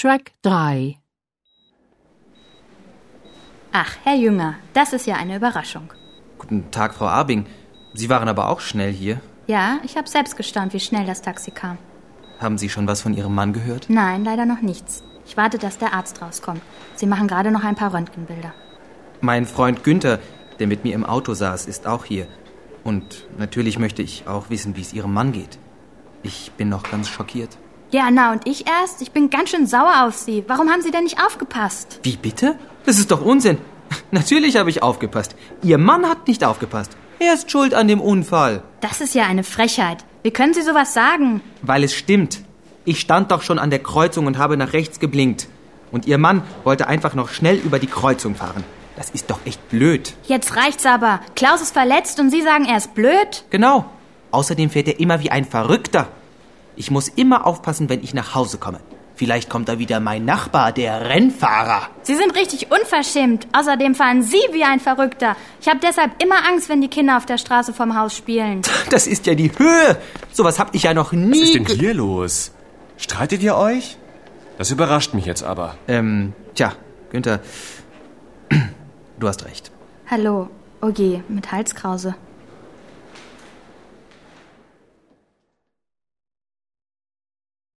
Track 3. Ach, Herr Jünger, das ist ja eine Überraschung. Guten Tag, Frau Abing. Sie waren aber auch schnell hier. Ja, ich habe selbst gestaunt, wie schnell das Taxi kam. Haben Sie schon was von Ihrem Mann gehört? Nein, leider noch nichts. Ich warte, dass der Arzt rauskommt. Sie machen gerade noch ein paar Röntgenbilder. Mein Freund Günther, der mit mir im Auto saß, ist auch hier. Und natürlich möchte ich auch wissen, wie es Ihrem Mann geht. Ich bin noch ganz schockiert. Ja, na und ich erst? Ich bin ganz schön sauer auf Sie. Warum haben Sie denn nicht aufgepasst? Wie bitte? Das ist doch Unsinn. Natürlich habe ich aufgepasst. Ihr Mann hat nicht aufgepasst. Er ist schuld an dem Unfall. Das ist ja eine Frechheit. Wie können Sie sowas sagen? Weil es stimmt. Ich stand doch schon an der Kreuzung und habe nach rechts geblinkt. Und Ihr Mann wollte einfach noch schnell über die Kreuzung fahren. Das ist doch echt blöd. Jetzt reicht's aber. Klaus ist verletzt und Sie sagen, er ist blöd? Genau. Außerdem fährt er immer wie ein Verrückter. Ich muss immer aufpassen, wenn ich nach Hause komme. Vielleicht kommt da wieder mein Nachbar, der Rennfahrer. Sie sind richtig unverschämt. Außerdem fahren Sie wie ein Verrückter. Ich habe deshalb immer Angst, wenn die Kinder auf der Straße vorm Haus spielen. Das ist ja die Höhe. Sowas hab ich ja noch nie... Was ist denn hier los? Streitet ihr euch? Das überrascht mich jetzt aber. Günther, du hast recht. Hallo. Oh je, mit Halskrause.